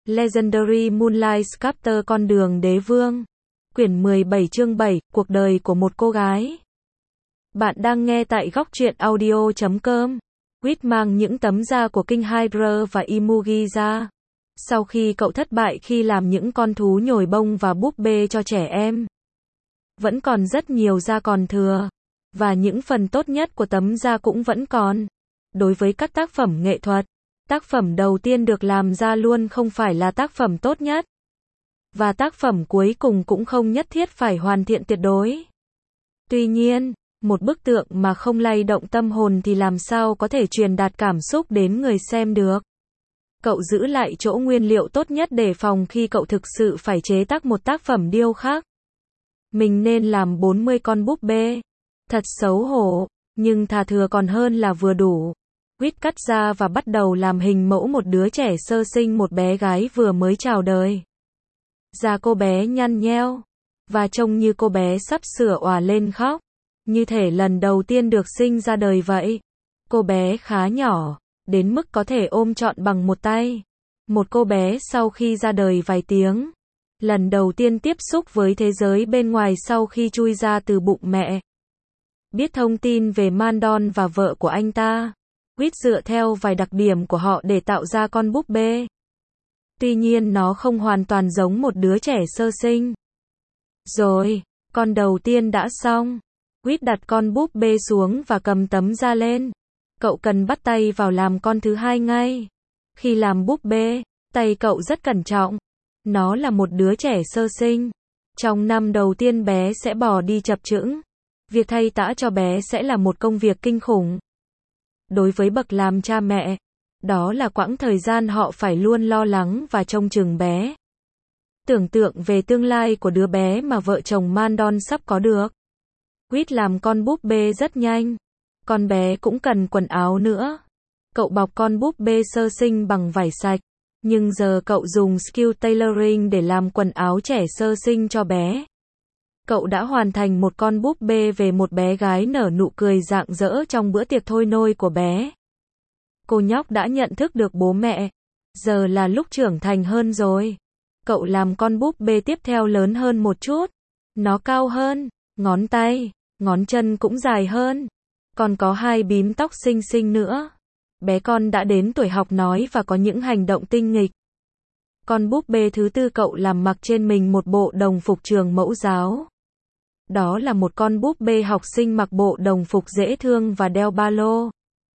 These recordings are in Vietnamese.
Legendary Moonlight Sculptor Con đường đế vương. Quyển 17 chương 7, cuộc đời của một cô gái. Bạn đang nghe tại góc truyện audio.com. Quýt mang những tấm da của King Hydra và Imugi ra. Sau khi cậu thất bại khi làm những con thú nhồi bông và búp bê cho trẻ em, vẫn còn rất nhiều da còn thừa. Và những phần tốt nhất của tấm da cũng vẫn còn. Đối với các tác phẩm nghệ thuật, tác phẩm đầu tiên được làm ra luôn không phải là tác phẩm tốt nhất. Và tác phẩm cuối cùng cũng không nhất thiết phải hoàn thiện tuyệt đối. Tuy nhiên, một bức tượng mà không lay động tâm hồn thì làm sao có thể truyền đạt cảm xúc đến người xem được. Cậu giữ lại chỗ nguyên liệu tốt nhất để phòng khi cậu thực sự phải chế tác một tác phẩm điêu khắc. Mình nên làm 40 con búp bê. Thật xấu hổ, nhưng thà thừa còn hơn là vừa đủ. Quýt cắt ra và bắt đầu làm hình mẫu một đứa trẻ sơ sinh, một bé gái vừa mới chào đời. Da cô bé nhăn nheo, và trông như cô bé sắp sửa òa lên khóc, như thể lần đầu tiên được sinh ra đời vậy. Cô bé khá nhỏ, đến mức có thể ôm trọn bằng một tay. Một cô bé sau khi ra đời vài tiếng, lần đầu tiên tiếp xúc với thế giới bên ngoài sau khi chui ra từ bụng mẹ. Biết thông tin về Mandon và vợ của anh ta, Quýt dựa theo vài đặc điểm của họ để tạo ra con búp bê. Tuy nhiên nó không hoàn toàn giống một đứa trẻ sơ sinh. Rồi, con đầu tiên đã xong. Quýt đặt con búp bê xuống và cầm tấm da lên. Cậu cần bắt tay vào làm con thứ hai ngay. Khi làm búp bê, tay cậu rất cẩn trọng. Nó là một đứa trẻ sơ sinh. Trong năm đầu tiên bé sẽ bỏ đi chập chững. Việc thay tã cho bé sẽ là một công việc kinh khủng. Đối với bậc làm cha mẹ, đó là quãng thời gian họ phải luôn lo lắng và trông chừng bé. Tưởng tượng về tương lai của đứa bé mà vợ chồng Mandon sắp có được. Quýt làm con búp bê rất nhanh. Con bé cũng cần quần áo nữa. Cậu bọc con búp bê sơ sinh bằng vải sạch. Nhưng giờ cậu dùng skill tailoring để làm quần áo trẻ sơ sinh cho bé. Cậu đã hoàn thành một con búp bê về một bé gái nở nụ cười rạng rỡ trong bữa tiệc thôi nôi của bé. Cô nhóc đã nhận thức được bố mẹ. Giờ là lúc trưởng thành hơn rồi. Cậu làm con búp bê tiếp theo lớn hơn một chút. Nó cao hơn, ngón tay, ngón chân cũng dài hơn. Còn có hai bím tóc xinh xinh nữa. Bé con đã đến tuổi học nói và có những hành động tinh nghịch. Con búp bê thứ tư cậu làm mặc trên mình một bộ đồng phục trường mẫu giáo. Đó là một con búp bê học sinh mặc bộ đồng phục dễ thương và đeo ba lô.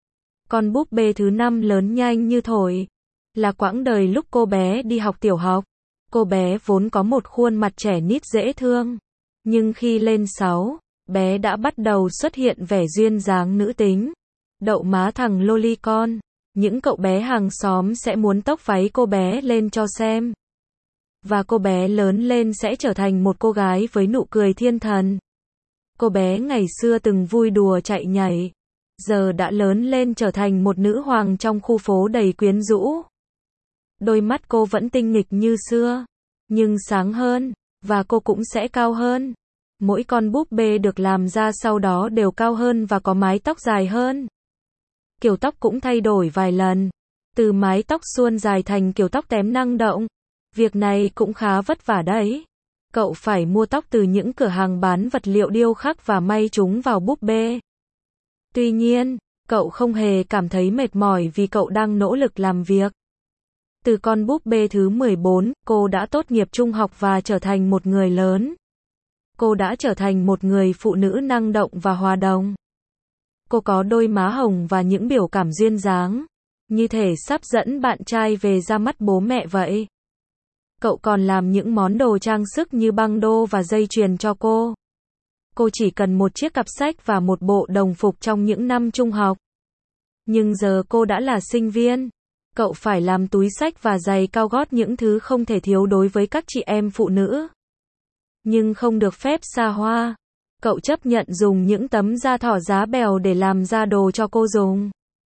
Con búp bê thứ năm lớn nhanh như thổi. Là quãng đời lúc cô bé đi học tiểu học. Cô bé vốn có một khuôn mặt trẻ nít dễ thương. Nhưng khi lên 6, bé đã bắt đầu xuất hiện vẻ duyên dáng nữ tính. Đậu má thằng lolicon. Những cậu bé hàng xóm sẽ muốn tóc váy cô bé lên cho xem. Và cô bé lớn lên sẽ trở thành một cô gái với nụ cười thiên thần. Cô bé ngày xưa từng vui đùa chạy nhảy. Giờ đã lớn lên trở thành một nữ hoàng trong khu phố đầy quyến rũ. Đôi mắt cô vẫn tinh nghịch như xưa, nhưng sáng hơn, và cô cũng sẽ cao hơn. Mỗi con búp bê được làm ra sau đó đều cao hơn và có mái tóc dài hơn. Kiểu tóc cũng thay đổi vài lần. Từ mái tóc suôn dài thành kiểu tóc tém năng động. Việc này cũng khá vất vả đấy. Cậu phải mua tóc từ những cửa hàng bán vật liệu điêu khắc và may chúng vào búp bê. Tuy nhiên, cậu không hề cảm thấy mệt mỏi vì cậu đang nỗ lực làm việc. Từ con búp bê thứ 14, cô đã tốt nghiệp trung học và trở thành một người lớn. Cô đã trở thành một người phụ nữ năng động và hòa đồng. Cô có đôi má hồng và những biểu cảm duyên dáng, như thể sắp dẫn bạn trai về ra mắt bố mẹ vậy. Cậu còn làm những món đồ trang sức như băng đô và dây chuyền cho cô. Cô chỉ cần một chiếc cặp sách và một bộ đồng phục trong những năm trung học. Nhưng giờ cô đã là sinh viên. Cậu phải làm túi xách và giày cao gót, những thứ không thể thiếu đối với các chị em phụ nữ. Nhưng không được phép xa hoa. Cậu chấp nhận dùng những tấm da thỏ giá bèo để làm ra đồ cho cô dùng.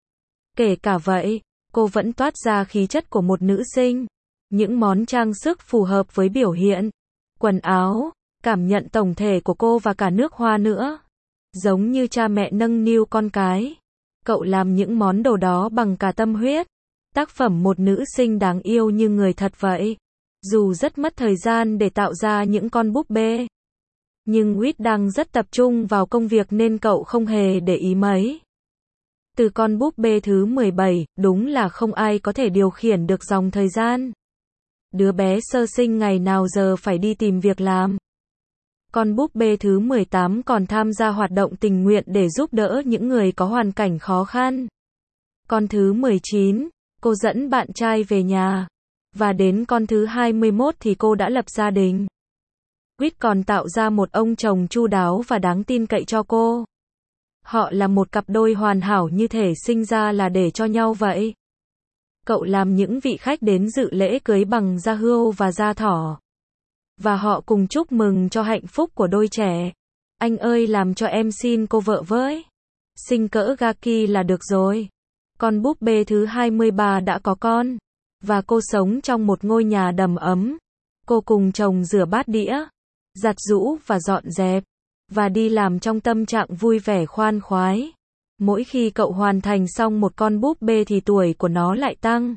Kể cả vậy, cô vẫn toát ra khí chất của một nữ sinh. Những món trang sức phù hợp với biểu hiện, quần áo, cảm nhận tổng thể của cô và cả nước hoa nữa. Giống như cha mẹ nâng niu con cái. Cậu làm những món đồ đó bằng cả tâm huyết. Tác phẩm một nữ sinh đáng yêu như người thật vậy. Dù rất mất thời gian để tạo ra những con búp bê, nhưng Whit đang rất tập trung vào công việc nên cậu không hề để ý mấy. Từ con búp bê thứ 17, đúng là không ai có thể điều khiển được dòng thời gian. Đứa bé sơ sinh ngày nào giờ phải đi tìm việc làm. Con búp bê thứ 18 còn tham gia hoạt động tình nguyện để giúp đỡ những người có hoàn cảnh khó khăn. Con thứ 19, cô dẫn bạn trai về nhà. Và đến con thứ 21 thì cô đã lập gia đình. Whit còn tạo ra một ông chồng chu đáo và đáng tin cậy cho cô. Họ là một cặp đôi hoàn hảo như thể sinh ra là để cho nhau vậy. Cậu làm những vị khách đến dự lễ cưới bằng da hươu và da thỏ. Và họ cùng chúc mừng cho hạnh phúc của đôi trẻ. Anh ơi, làm cho em xin cô vợ với. Sinh cỡ Gaki là được rồi. Con búp bê thứ 23 đã có con. Và cô sống trong một ngôi nhà đầm ấm. Cô cùng chồng rửa bát đĩa, giặt giũ và dọn dẹp. Và đi làm trong tâm trạng vui vẻ khoan khoái. Mỗi khi cậu hoàn thành xong một con búp bê thì tuổi của nó lại tăng.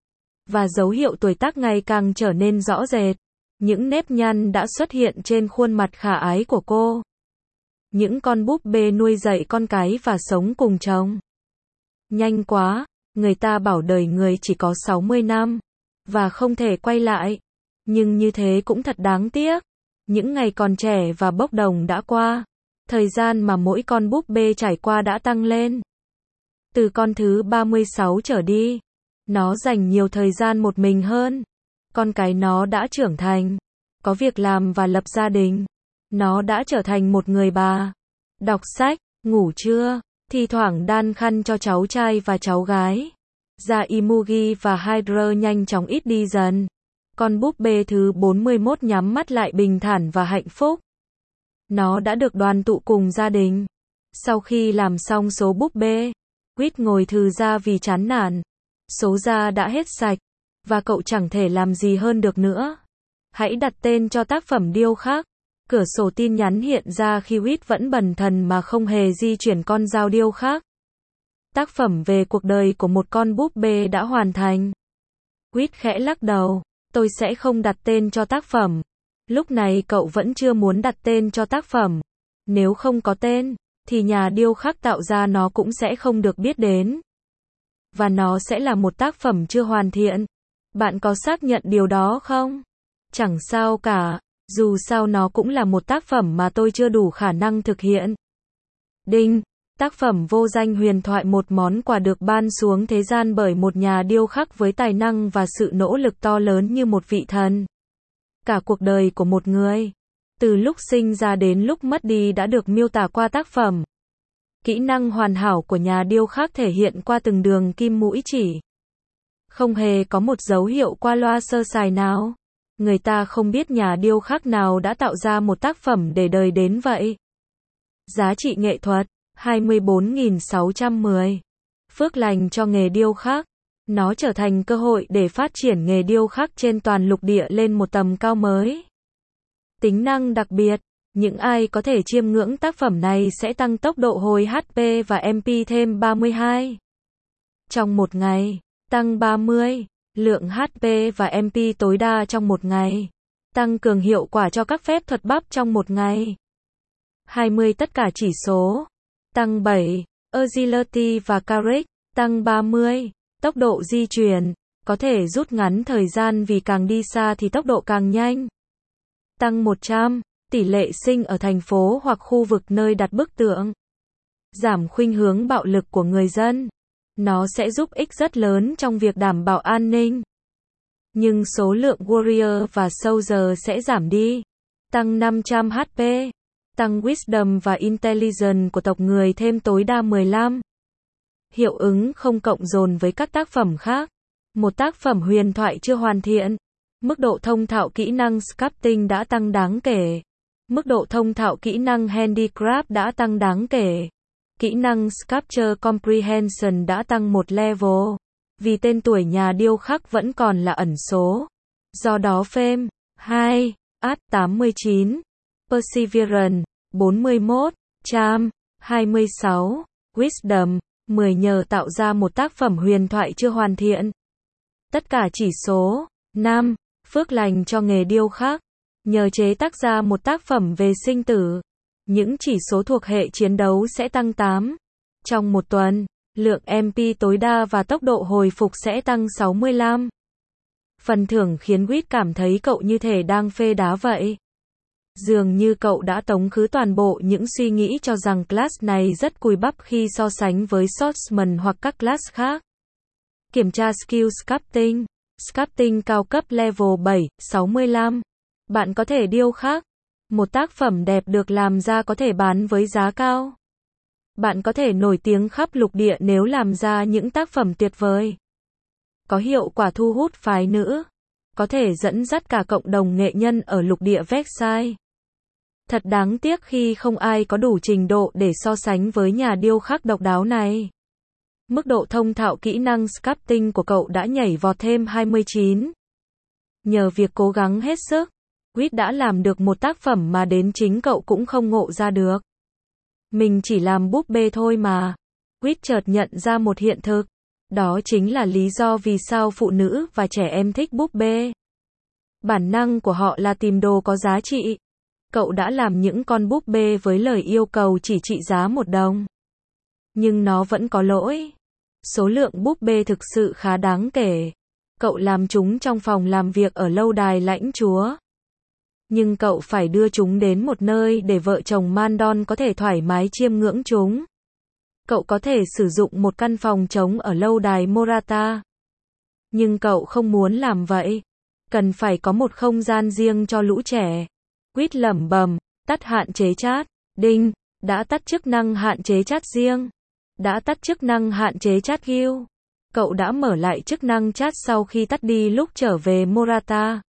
Và dấu hiệu tuổi tác ngày càng trở nên rõ rệt. Những nếp nhăn đã xuất hiện trên khuôn mặt khả ái của cô. Những con búp bê nuôi dạy con cái và sống cùng chồng. Nhanh quá, người ta bảo đời người chỉ có 60 năm. Và không thể quay lại. Nhưng như thế cũng thật đáng tiếc. Những ngày còn trẻ và bốc đồng đã qua. Thời gian mà mỗi con búp bê trải qua đã tăng lên. Từ con thứ 36 trở đi, nó dành nhiều thời gian một mình hơn. Con cái nó đã trưởng thành, có việc làm và lập gia đình. Nó đã trở thành một người bà. Đọc sách, ngủ trưa, thi thoảng đan khăn cho cháu trai và cháu gái. Da Imugi và Hydra nhanh chóng ít đi dần. Con búp bê thứ 41 nhắm mắt lại bình thản và hạnh phúc. Nó đã được đoàn tụ cùng gia đình. Sau khi làm xong số búp bê, Whit ngồi thừ ra vì chán nản. Số da đã hết sạch, và cậu chẳng thể làm gì hơn được nữa. Hãy đặt tên cho tác phẩm điêu khắc. Cửa sổ tin nhắn hiện ra khi Whit vẫn bần thần mà không hề di chuyển con dao điêu khắc. Tác phẩm về cuộc đời của một con búp bê đã hoàn thành. Whit khẽ lắc đầu. Tôi sẽ không đặt tên cho tác phẩm. Lúc này cậu vẫn chưa muốn đặt tên cho tác phẩm. Nếu không có tên, thì nhà điêu khắc tạo ra nó cũng sẽ không được biết đến. Và nó sẽ là một tác phẩm chưa hoàn thiện. Bạn có xác nhận điều đó không? Chẳng sao cả, dù sao nó cũng là một tác phẩm mà tôi chưa đủ khả năng thực hiện. Đinh, tác phẩm vô danh huyền thoại, một món quà được ban xuống thế gian bởi một nhà điêu khắc với tài năng và sự nỗ lực to lớn như một vị thần. Cả cuộc đời của một người, từ lúc sinh ra đến lúc mất đi đã được miêu tả qua tác phẩm. Kỹ năng hoàn hảo của nhà điêu khắc thể hiện qua từng đường kim mũi chỉ. Không hề có một dấu hiệu qua loa sơ sài nào. Người ta không biết nhà điêu khắc nào đã tạo ra một tác phẩm để đời đến vậy. Giá trị nghệ thuật 24.610. Phước lành cho nghề điêu khắc. Nó trở thành cơ hội để phát triển nghề điêu khắc trên toàn lục địa lên một tầm cao mới. Tính năng đặc biệt. Những ai có thể chiêm ngưỡng tác phẩm này sẽ tăng tốc độ hồi HP và MP thêm 32. Trong một ngày, tăng 30. Lượng HP và MP tối đa trong một ngày. Tăng cường hiệu quả cho các phép thuật bắp trong một ngày. 20 tất cả chỉ số. Tăng 7. Agility và Carrick. Tăng 30. Tốc độ di chuyển. Có thể rút ngắn thời gian vì càng đi xa thì tốc độ càng nhanh. Tăng 100. Tỷ lệ sinh ở thành phố hoặc khu vực nơi đặt bức tượng. Giảm khuynh hướng bạo lực của người dân. Nó sẽ giúp ích rất lớn trong việc đảm bảo an ninh. Nhưng số lượng warrior và soldier sẽ giảm đi. Tăng 500 HP. Tăng wisdom và intelligence của tộc người thêm tối đa 15. Hiệu ứng không cộng dồn với các tác phẩm khác. Một tác phẩm huyền thoại chưa hoàn thiện. Mức độ thông thạo kỹ năng sculpting đã tăng đáng kể. Mức độ thông thạo kỹ năng handicraft đã tăng đáng kể. Kỹ năng Sculpture Comprehension đã tăng một level. Vì tên tuổi nhà điêu khắc vẫn còn là ẩn số. Do đó Fame 2, Art 89, Perseverance 41, Charm 26, Wisdom 10 nhờ tạo ra một tác phẩm huyền thoại chưa hoàn thiện. Tất cả chỉ số. 5. Phước lành cho nghề điêu khắc. Nhờ chế tác ra một tác phẩm về sinh tử, những chỉ số thuộc hệ chiến đấu sẽ tăng 8. Trong một tuần, lượng MP tối đa và tốc độ hồi phục sẽ tăng 65. Phần thưởng khiến Quýt cảm thấy cậu như thể đang phê đá vậy. Dường như cậu đã tống khứ toàn bộ những suy nghĩ cho rằng class này rất cùi bắp khi so sánh với Swordsman hoặc các class khác. Kiểm tra skill sculpting. Sculpting cao cấp level 7, 65. Bạn có thể điêu khắc. Một tác phẩm đẹp được làm ra có thể bán với giá cao. Bạn có thể nổi tiếng khắp lục địa nếu làm ra những tác phẩm tuyệt vời. Có hiệu quả thu hút phái nữ. Có thể dẫn dắt cả cộng đồng nghệ nhân ở lục địa Versailles. Thật đáng tiếc khi không ai có đủ trình độ để so sánh với nhà điêu khắc độc đáo này. Mức độ thông thạo kỹ năng sculpting của cậu đã nhảy vọt thêm 29. Nhờ việc cố gắng hết sức, Quýt đã làm được một tác phẩm mà đến chính cậu cũng không ngộ ra được. Mình chỉ làm búp bê thôi mà. Quýt chợt nhận ra một hiện thực. Đó chính là lý do vì sao phụ nữ và trẻ em thích búp bê. Bản năng của họ là tìm đồ có giá trị. Cậu đã làm những con búp bê với lời yêu cầu chỉ trị giá 1 đồng. Nhưng nó vẫn có lỗi. Số lượng búp bê thực sự khá đáng kể. Cậu làm chúng trong phòng làm việc ở lâu đài lãnh chúa. Nhưng cậu phải đưa chúng đến một nơi để vợ chồng Mandon có thể thoải mái chiêm ngưỡng chúng. Cậu có thể sử dụng một căn phòng trống ở lâu đài Morata. Nhưng cậu không muốn làm vậy. Cần phải có một không gian riêng cho lũ trẻ. Quýt lẩm bẩm, tắt hạn chế chat. Đinh, đã tắt chức năng hạn chế chat riêng. Đã tắt chức năng hạn chế chat guild. Cậu đã mở lại chức năng chat sau khi tắt đi lúc trở về Morata.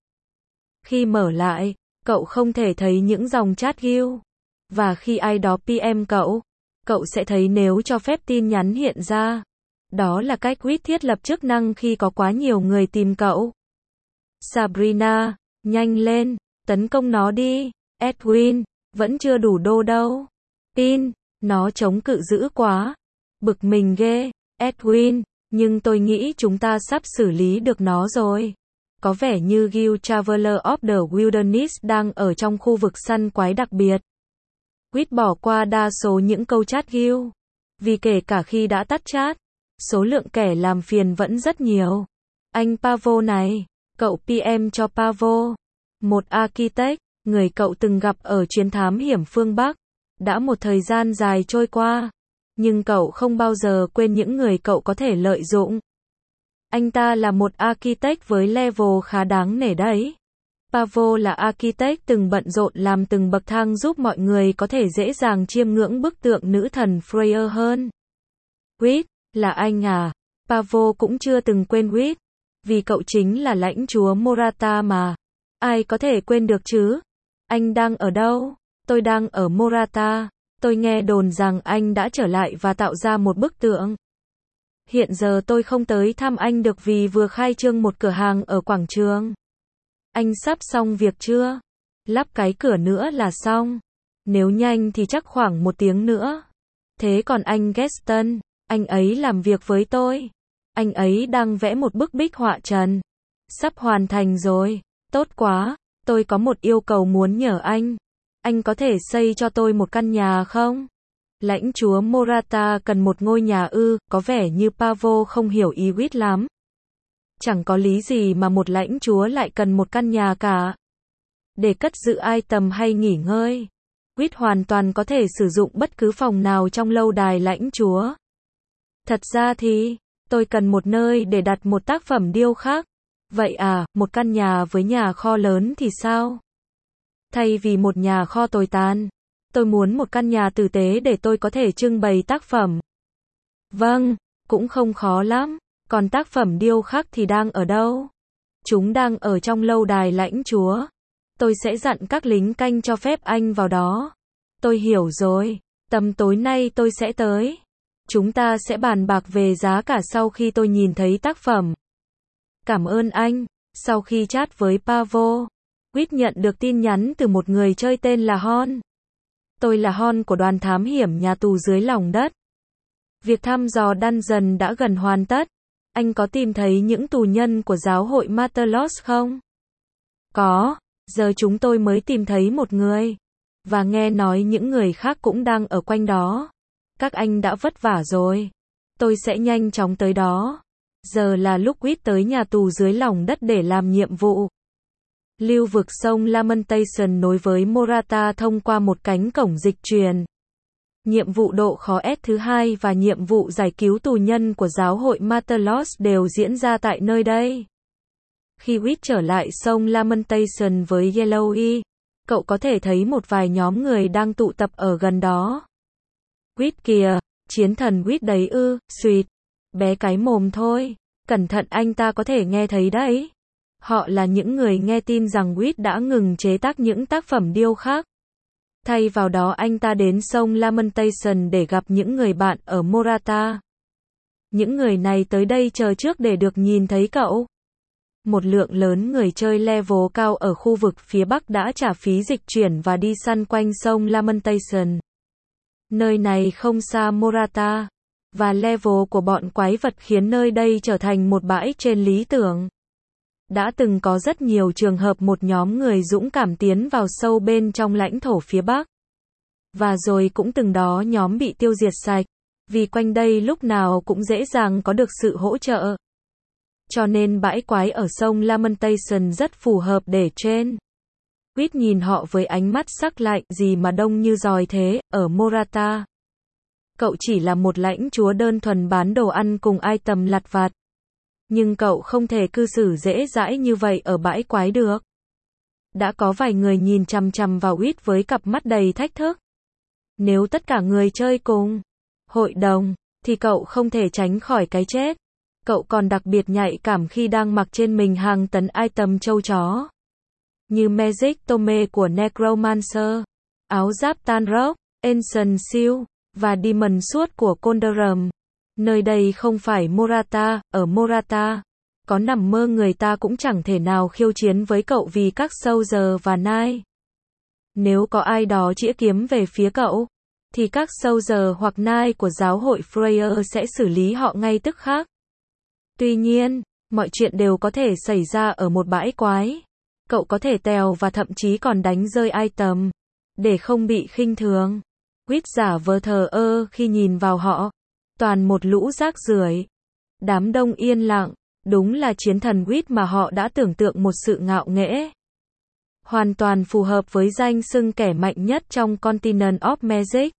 Khi mở lại, cậu không thể thấy những dòng chat guild. Và khi ai đó PM cậu sẽ thấy nếu cho phép tin nhắn hiện ra. Đó là cách Quýt thiết lập chức năng khi có quá nhiều người tìm cậu. Sabrina, nhanh lên, tấn công nó đi. Edwin, vẫn chưa đủ đô đâu. Pin, nó chống cự dữ quá. Bực mình ghê. Edwin, nhưng tôi nghĩ chúng ta sắp xử lý được nó rồi. Có vẻ như Guild Traveler of the Wilderness đang ở trong khu vực săn quái đặc biệt. Quýt bỏ qua đa số những câu chat guild. Vì kể cả khi đã tắt chat, số lượng kẻ làm phiền vẫn rất nhiều. Anh Pavo này, cậu PM cho Pavo. Một architect, người cậu từng gặp ở chuyến thám hiểm phương Bắc. Đã một thời gian dài trôi qua. Nhưng cậu không bao giờ quên những người cậu có thể lợi dụng. Anh ta là một architect với level khá đáng nể đấy. Pavo là architect từng bận rộn làm từng bậc thang giúp mọi người có thể dễ dàng chiêm ngưỡng bức tượng nữ thần Freya hơn. Quýt, là anh à? Pavo cũng chưa từng quên Quýt. Vì cậu chính là lãnh chúa Morata mà. Ai có thể quên được chứ? Anh đang ở đâu? Tôi đang ở Morata. Tôi nghe đồn rằng anh đã trở lại và tạo ra một bức tượng. Hiện giờ tôi không tới thăm anh được vì vừa khai trương một cửa hàng ở quảng trường. Anh sắp xong việc chưa? Lắp cái cửa nữa là xong. Nếu nhanh thì chắc khoảng 1 tiếng nữa. Thế còn anh Gaston, anh ấy làm việc với tôi. Anh ấy đang vẽ một bức bích họa trần. Sắp hoàn thành rồi. Tốt quá. Tôi có một yêu cầu muốn nhờ anh. Anh có thể xây cho tôi một căn nhà không? Lãnh chúa Morata cần một ngôi nhà ư? Có vẻ như Pavo không hiểu ý Quýt lắm. Chẳng có lý gì mà một lãnh chúa lại cần một căn nhà cả. Để cất giữ item hay nghỉ ngơi, Quýt hoàn toàn có thể sử dụng bất cứ phòng nào trong lâu đài lãnh chúa. Thật ra thì, tôi cần một nơi để đặt một tác phẩm điêu khắc. Vậy à, một căn nhà với nhà kho lớn thì sao? Thay vì một nhà kho tồi tàn, tôi muốn một căn nhà tử tế để tôi có thể trưng bày tác phẩm. Vâng, cũng không khó lắm. Còn tác phẩm điêu khắc thì đang ở đâu? Chúng đang ở trong lâu đài lãnh chúa. Tôi sẽ dặn các lính canh cho phép anh vào đó. Tôi hiểu rồi. Tầm tối nay tôi sẽ tới. Chúng ta sẽ bàn bạc về giá cả sau khi tôi nhìn thấy tác phẩm. Cảm ơn anh. Sau khi chat với Pavo, Quýt nhận được tin nhắn từ một người chơi tên là Hon. Tôi là Hon của đoàn thám hiểm nhà tù dưới lòng đất. Việc thăm dò dungeon đã gần hoàn tất. Anh có tìm thấy những tù nhân của giáo hội Martelos không? Có, giờ chúng tôi mới tìm thấy một người. Và nghe nói những người khác cũng đang ở quanh đó. Các anh đã vất vả rồi. Tôi sẽ nhanh chóng tới đó. Giờ là lúc Quýt tới nhà tù dưới lòng đất để làm nhiệm vụ. Lưu vực sông Lamentation nối với Morata thông qua một cánh cổng dịch truyền. Nhiệm vụ độ khó S thứ hai và nhiệm vụ giải cứu tù nhân của giáo hội Martelos đều diễn ra tại nơi đây. Khi Quýt trở lại sông Lamentation với Yellowy, cậu có thể thấy một vài nhóm người đang tụ tập ở gần đó. Quýt kìa, chiến thần Quýt đấy ư, xuyệt. Bé cái mồm thôi, cẩn thận anh ta có thể nghe thấy đấy. Họ là những người nghe tin rằng Quýt đã ngừng chế tác những tác phẩm điêu khắc. Thay vào đó anh ta đến sông Lamentation để gặp những người bạn ở Morata. Những người này tới đây chờ trước để được nhìn thấy cậu. Một lượng lớn người chơi level cao ở khu vực phía Bắc đã trả phí dịch chuyển và đi săn quanh sông Lamentation. Nơi này không xa Morata, và level của bọn quái vật khiến nơi đây trở thành một bãi trên lý tưởng. Đã từng có rất nhiều trường hợp một nhóm người dũng cảm tiến vào sâu bên trong lãnh thổ phía Bắc. Và rồi cũng từng đó nhóm bị tiêu diệt sạch, vì quanh đây lúc nào cũng dễ dàng có được sự hỗ trợ. Cho nên bãi quái ở sông Lamentation rất phù hợp để train. Quýt nhìn họ với ánh mắt sắc lạnh, gì mà đông như dòi thế, ở Morata. Cậu chỉ là một lãnh chúa đơn thuần bán đồ ăn cùng item lặt vặt. Nhưng cậu không thể cư xử dễ dãi như vậy ở bãi quái được. Đã có vài người nhìn chằm chằm vào Quýt với cặp mắt đầy thách thức. Nếu tất cả người chơi cùng hội đồng, thì cậu không thể tránh khỏi cái chết. Cậu còn đặc biệt nhạy cảm khi đang mặc trên mình hàng tấn item trâu chó. Như Magic Tome của Necromancer, áo giáp Tanrock, Ancient Shield, và Demon Sword của Condorum. Nơi đây không phải Morata, ở Morata. Có nằm mơ người ta cũng chẳng thể nào khiêu chiến với cậu vì các Soldier và Knight. Nếu có ai đó chĩa kiếm về phía cậu, thì các Soldier hoặc Knight của giáo hội Freya sẽ xử lý họ ngay tức khắc. Tuy nhiên, mọi chuyện đều có thể xảy ra ở một bãi quái. Cậu có thể tèo và thậm chí còn đánh rơi item, để không bị khinh thường. Quýt giả vờ thờ ơ khi nhìn vào họ. Toàn một lũ rác rưởi. Đám đông yên lặng, đúng là chiến thần Quýt mà họ đã tưởng tượng một sự ngạo nghễ. Hoàn toàn phù hợp với danh xưng kẻ mạnh nhất trong Continent of Magic.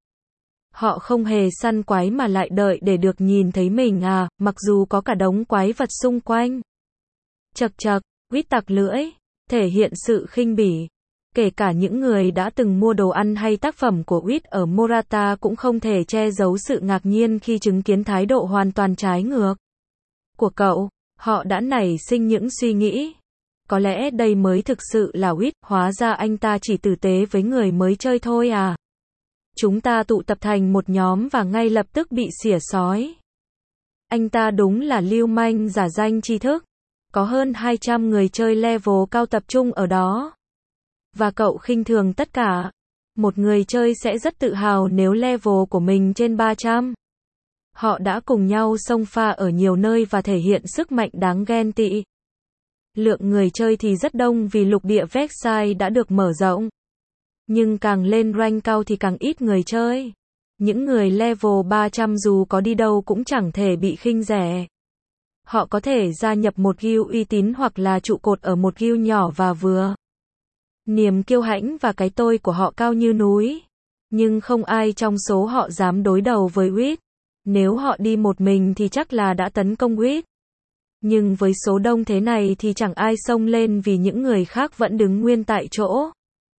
Họ không hề săn quái mà lại đợi để được nhìn thấy mình mặc dù có cả đống quái vật xung quanh. Chậc chậc, Quýt tặc lưỡi, thể hiện sự khinh bỉ. Kể cả những người đã từng mua đồ ăn hay tác phẩm của Quýt ở Morata cũng không thể che giấu sự ngạc nhiên khi chứng kiến thái độ hoàn toàn trái ngược của cậu. Họ đã nảy sinh những suy nghĩ. Có lẽ đây mới thực sự là Quýt, hóa ra anh ta chỉ tử tế với người mới chơi thôi à. Chúng ta tụ tập thành một nhóm và ngay lập tức bị xỉa xói. Anh ta đúng là lưu manh giả danh tri thức. Có hơn 200 người chơi level cao tập trung ở đó. Và cậu khinh thường tất cả. Một người chơi sẽ rất tự hào nếu level của mình trên 300. Họ đã cùng nhau xông pha ở nhiều nơi và thể hiện sức mạnh đáng ghen tị. Lượng người chơi thì rất đông vì lục địa Vexai đã được mở rộng. Nhưng càng lên rank cao thì càng ít người chơi. Những người level 300 dù có đi đâu cũng chẳng thể bị khinh rẻ. Họ có thể gia nhập một guild uy tín hoặc là trụ cột ở một guild nhỏ và vừa. Niềm kiêu hãnh và cái tôi của họ cao như núi. Nhưng không ai trong số họ dám đối đầu với Quýt. Nếu họ đi một mình thì chắc là đã tấn công Quýt. Nhưng với số đông thế này thì chẳng ai xông lên vì những người khác vẫn đứng nguyên tại chỗ.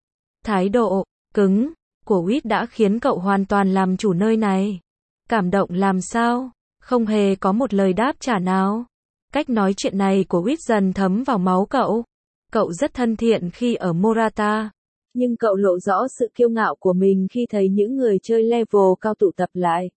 Thái độ cứng của Quýt đã khiến cậu hoàn toàn làm chủ nơi này. Cảm động làm sao? Không hề có một lời đáp trả nào. Cách nói chuyện này của Quýt dần thấm vào máu cậu. Cậu rất thân thiện khi ở Morata. Nhưng cậu lộ rõ sự kiêu ngạo của mình khi thấy những người chơi level cao tụ tập lại.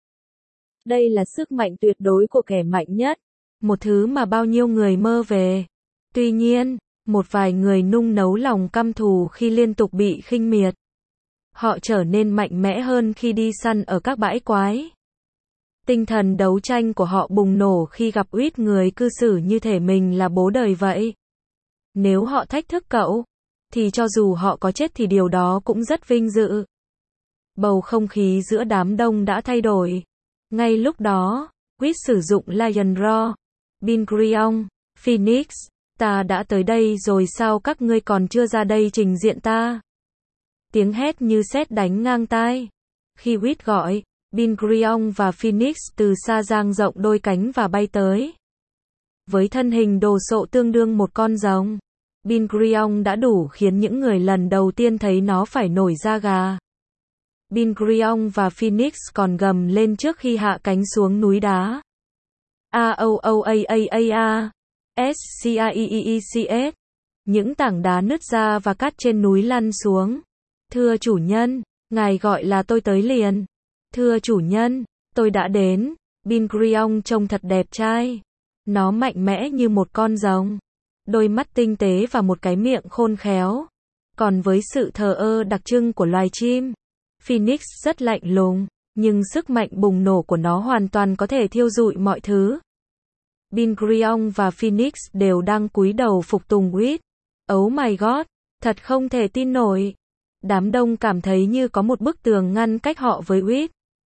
Đây là sức mạnh tuyệt đối của kẻ mạnh nhất. Một thứ mà bao nhiêu người mơ về. Tuy nhiên, một vài người nung nấu lòng căm thù khi liên tục bị khinh miệt. Họ trở nên mạnh mẽ hơn khi đi săn ở các bãi quái. Tinh thần đấu tranh của họ bùng nổ khi gặp Uýt, người cư xử như thể mình là bố đời vậy. Nếu họ thách thức cậu, thì cho dù họ có chết thì điều đó cũng rất vinh dự. Bầu không khí giữa đám đông đã thay đổi. Ngay lúc đó, Uýt sử dụng Lion Roar. Bin Gurion, Phoenix, ta đã tới đây rồi sao các ngươi còn chưa ra đây trình diện ta? Tiếng hét như sét đánh ngang tai. Khi Uýt gọi, Bin Gurion và Phoenix từ xa dang rộng đôi cánh và bay tới. Với thân hình đồ sộ tương đương một con rồng, Bin Gurion đã đủ khiến những người lần đầu tiên thấy nó phải nổi da gà. Bin Gurion và Phoenix còn gầm lên trước khi hạ cánh xuống núi đá. SCIEEECS. Những tảng đá nứt ra và cát trên núi lăn xuống. Thưa chủ nhân, ngài gọi là tôi tới liền. Thưa chủ nhân, tôi đã đến. Bin Gurion trông thật đẹp trai. Nó mạnh mẽ như một con rồng. Đôi mắt tinh tế và một cái miệng khôn khéo. Còn với sự thờ ơ đặc trưng của loài chim, Phoenix rất lạnh lùng, nhưng sức mạnh bùng nổ của nó hoàn toàn có thể thiêu rụi mọi thứ. Bin Gurion và Phoenix đều đang cúi đầu phục tùng Uýt. Oh my god, thật không thể tin nổi. Đám đông cảm thấy như có một bức tường ngăn cách họ với Uýt,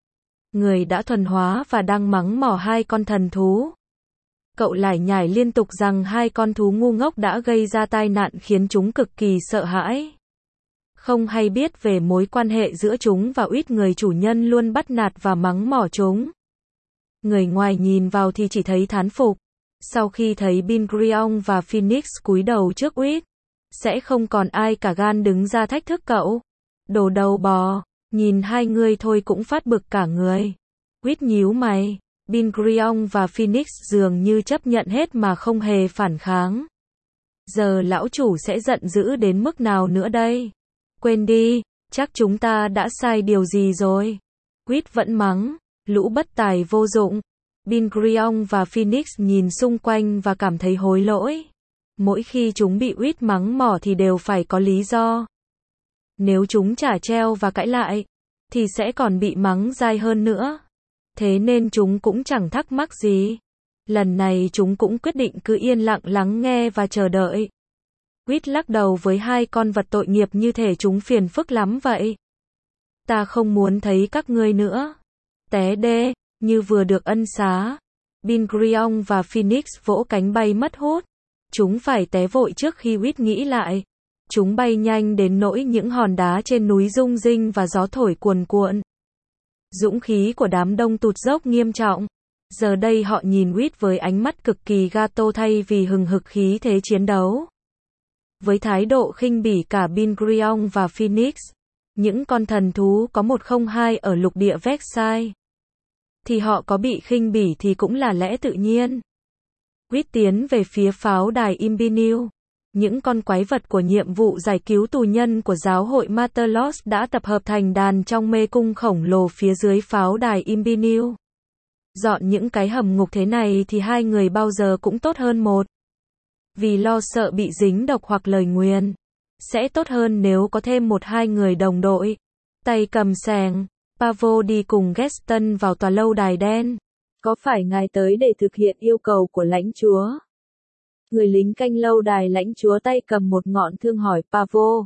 người đã thuần hóa và đang mắng mỏ hai con thần thú. Cậu lải nhải liên tục rằng hai con thú ngu ngốc đã gây ra tai nạn khiến chúng cực kỳ sợ hãi. Không hay biết về mối quan hệ giữa chúng và Uýt, người chủ nhân luôn bắt nạt và mắng mỏ chúng. Người ngoài nhìn vào thì chỉ thấy thán phục. Sau khi thấy Bin Gurion và Phoenix cúi đầu trước Uýt, sẽ không còn ai cả gan đứng ra thách thức cậu. Đồ đầu bò, nhìn hai người thôi cũng phát bực cả người. Uýt nhíu mày. Bin Gurion và Phoenix dường như chấp nhận hết mà không hề phản kháng. Giờ lão chủ sẽ giận dữ đến mức nào nữa đây? Quên đi, chắc chúng ta đã sai điều gì rồi. Uýt vẫn mắng, lũ bất tài vô dụng. Bin Gurion và Phoenix nhìn xung quanh và cảm thấy hối lỗi. Mỗi khi chúng bị Uýt mắng mỏ thì đều phải có lý do. Nếu chúng trả treo và cãi lại, thì sẽ còn bị mắng dai hơn nữa. Thế nên chúng cũng chẳng thắc mắc gì. Lần này chúng cũng quyết định cứ yên lặng lắng nghe và chờ đợi. Uýt lắc đầu với hai con vật tội nghiệp như thể chúng phiền phức lắm vậy. Ta không muốn thấy các ngươi nữa. Té đê, như vừa được ân xá. Bin Gurion và Phoenix vỗ cánh bay mất hút. Chúng phải té vội trước khi Uýt nghĩ lại. Chúng bay nhanh đến nỗi những hòn đá trên núi rung rinh và gió thổi cuồn cuộn. Dũng khí của đám đông tụt dốc nghiêm trọng. Giờ đây họ nhìn Uýt với ánh mắt cực kỳ gato thay vì hừng hực khí thế chiến đấu. Với thái độ khinh bỉ cả Bin Gurion và Phoenix, những con thần thú có 102 ở lục địa Vexai, thì họ có bị khinh bỉ thì cũng là lẽ tự nhiên. Uýt tiến về phía pháo đài Imbiniu. Những con quái vật của nhiệm vụ giải cứu tù nhân của giáo hội Matelos đã tập hợp thành đàn trong mê cung khổng lồ phía dưới pháo đài Imbiniu. Dọn những cái hầm ngục thế này thì hai người bao giờ cũng tốt hơn một. Vì lo sợ bị dính độc hoặc lời nguyền. Sẽ tốt hơn nếu có thêm một hai người đồng đội. Tay cầm xẻng, Pavo đi cùng Gaston vào tòa lâu đài đen. Có phải ngài tới để thực hiện yêu cầu của lãnh chúa? Người lính canh lâu đài lãnh chúa tay cầm một ngọn thương hỏi Pavo.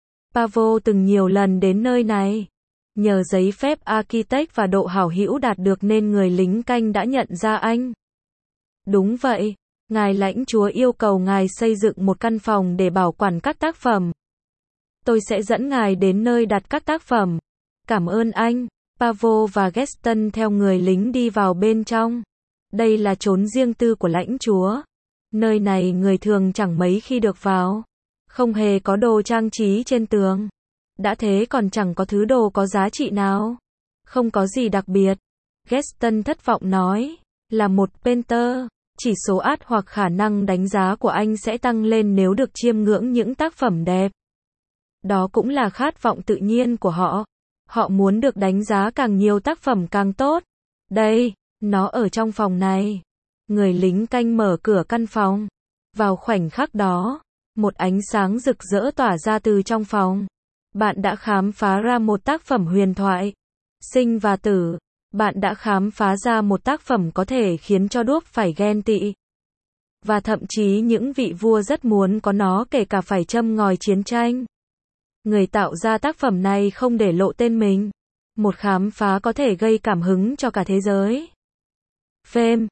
Pavo từng nhiều lần đến nơi này. Nhờ giấy phép architect và độ hảo hữu đạt được nên người lính canh đã nhận ra anh. Đúng vậy, ngài lãnh chúa yêu cầu ngài xây dựng một căn phòng để bảo quản các tác phẩm. Tôi sẽ dẫn ngài đến nơi đặt các tác phẩm. Cảm ơn anh. Pavo và Gaston theo người lính đi vào bên trong. Đây là chốn riêng tư của lãnh chúa. Nơi này người thường chẳng mấy khi được vào. Không hề có đồ trang trí trên tường. Đã thế còn chẳng có thứ đồ có giá trị nào. Không có gì đặc biệt. Gaston thất vọng nói. Là một painter, chỉ số art hoặc khả năng đánh giá của anh sẽ tăng lên nếu được chiêm ngưỡng những tác phẩm đẹp. Đó cũng là khát vọng tự nhiên của họ. Họ muốn được đánh giá càng nhiều tác phẩm càng tốt. Đây, nó ở trong phòng này. Người lính canh mở cửa căn phòng. Vào khoảnh khắc đó, một ánh sáng rực rỡ tỏa ra từ trong phòng. Bạn đã khám phá ra một tác phẩm huyền thoại. Sinh và tử. Bạn đã khám phá ra một tác phẩm có thể khiến cho đuốc phải ghen tị. Và thậm chí những vị vua rất muốn có nó, kể cả phải châm ngòi chiến tranh. Người tạo ra tác phẩm này không để lộ tên mình. Một khám phá có thể gây cảm hứng cho cả thế giới. Fame,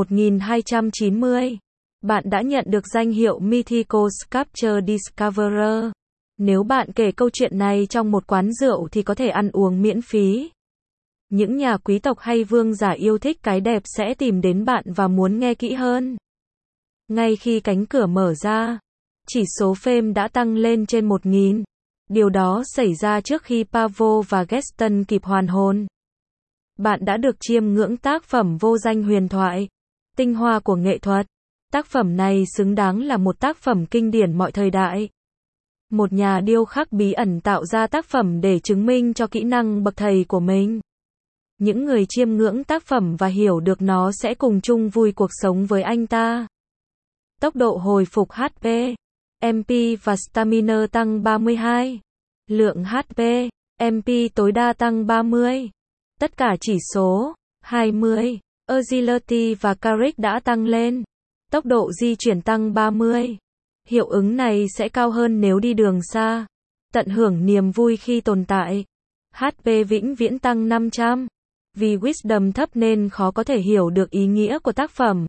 1290. Bạn đã nhận được danh hiệu Mythical Sculpture Discoverer. Nếu bạn kể câu chuyện này trong một quán rượu thì có thể ăn uống miễn phí. Những nhà quý tộc hay vương giả yêu thích cái đẹp sẽ tìm đến bạn và muốn nghe kỹ hơn. Ngay khi cánh cửa mở ra, chỉ số Fame đã tăng lên trên 1000. Điều đó xảy ra trước khi Pavot và Gaston kịp hoàn hồn. Bạn đã được chiêm ngưỡng tác phẩm vô danh huyền thoại, tinh hoa của nghệ thuật. Tác phẩm này xứng đáng là một tác phẩm kinh điển mọi thời đại. Một nhà điêu khắc bí ẩn tạo ra tác phẩm để chứng minh cho kỹ năng bậc thầy của mình. Những người chiêm ngưỡng tác phẩm và hiểu được nó sẽ cùng chung vui cuộc sống với anh ta. Tốc độ hồi phục HP, MP và Stamina tăng 32. Lượng HP, MP tối đa tăng 30. Tất cả chỉ số 20. Agility và Courage đã tăng lên. Tốc độ di chuyển tăng 30. Hiệu ứng này sẽ cao hơn nếu đi đường xa. Tận hưởng niềm vui khi tồn tại. HP vĩnh viễn tăng 500. Vì Wisdom thấp nên khó có thể hiểu được ý nghĩa của tác phẩm.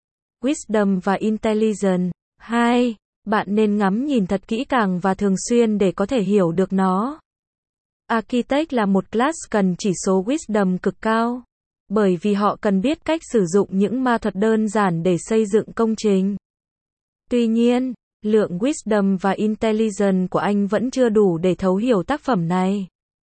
Wisdom và Intelligence 2. Bạn nên ngắm nhìn thật kỹ càng và thường xuyên để có thể hiểu được nó. Architect là một class cần chỉ số Wisdom cực cao. Bởi vì họ cần biết cách sử dụng những ma thuật đơn giản để xây dựng công trình. Tuy nhiên, lượng Wisdom và Intelligence của anh vẫn chưa đủ để thấu hiểu tác phẩm này.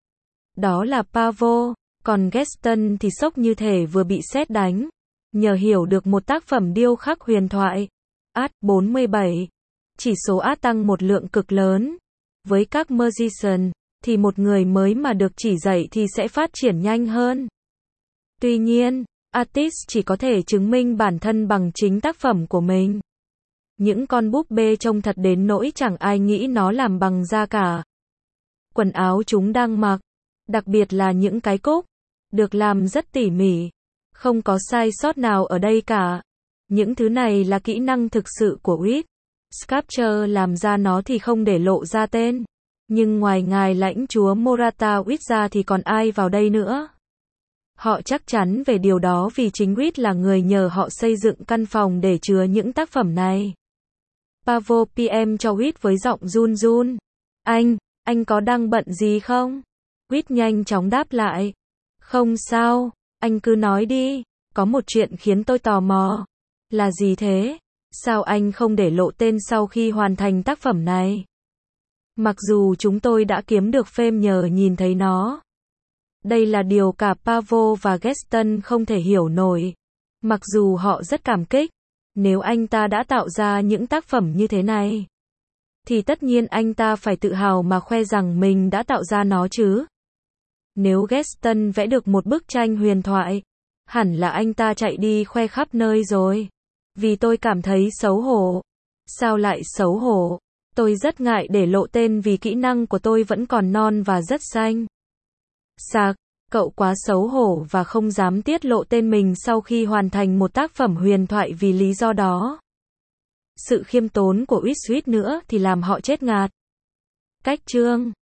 Đó là Pavot, còn Gaston thì sốc như thể vừa bị sét đánh. Nhờ hiểu được một tác phẩm điêu khắc huyền thoại. Art 47. Chỉ số Art tăng một lượng cực lớn. Với các magician, thì một người mới mà được chỉ dạy thì sẽ phát triển nhanh hơn. Tuy nhiên, artist chỉ có thể chứng minh bản thân bằng chính tác phẩm của mình. Những con búp bê trông thật đến nỗi chẳng ai nghĩ nó làm bằng da cả. Quần áo chúng đang mặc, đặc biệt là những cái cúc, được làm rất tỉ mỉ. Không có sai sót nào ở đây cả. Những thứ này là kỹ năng thực sự của Wit. Sculpture làm ra nó thì không để lộ ra tên. Nhưng ngoài ngài lãnh chúa Morata Wit ra thì còn ai vào đây nữa? Họ chắc chắn về điều đó vì chính Wit là người nhờ họ xây dựng căn phòng để chứa những tác phẩm này. Pavot PM cho Wit với giọng run run. Anh có đang bận gì không? Wit nhanh chóng đáp lại. Không sao, anh cứ nói đi, có một chuyện khiến tôi tò mò. Là gì thế? Sao anh không để lộ tên sau khi hoàn thành tác phẩm này? Mặc dù chúng tôi đã kiếm được Fame nhờ nhìn thấy nó. Đây là điều cả Pavot và Gaston không thể hiểu nổi. Mặc dù họ rất cảm kích. Nếu anh ta đã tạo ra những tác phẩm như thế này, thì tất nhiên anh ta phải tự hào mà khoe rằng mình đã tạo ra nó chứ. Nếu Gaston vẽ được một bức tranh huyền thoại, hẳn là anh ta chạy đi khoe khắp nơi rồi. Vì tôi cảm thấy xấu hổ. Sao lại xấu hổ? Tôi rất ngại để lộ tên vì kỹ năng của tôi vẫn còn non và rất xanh. Sạc, cậu quá xấu hổ và không dám tiết lộ tên mình sau khi hoàn thành một tác phẩm huyền thoại vì lý do đó. Sự khiêm tốn của Wit suýt nữa thì làm họ chết ngạt. Cách chương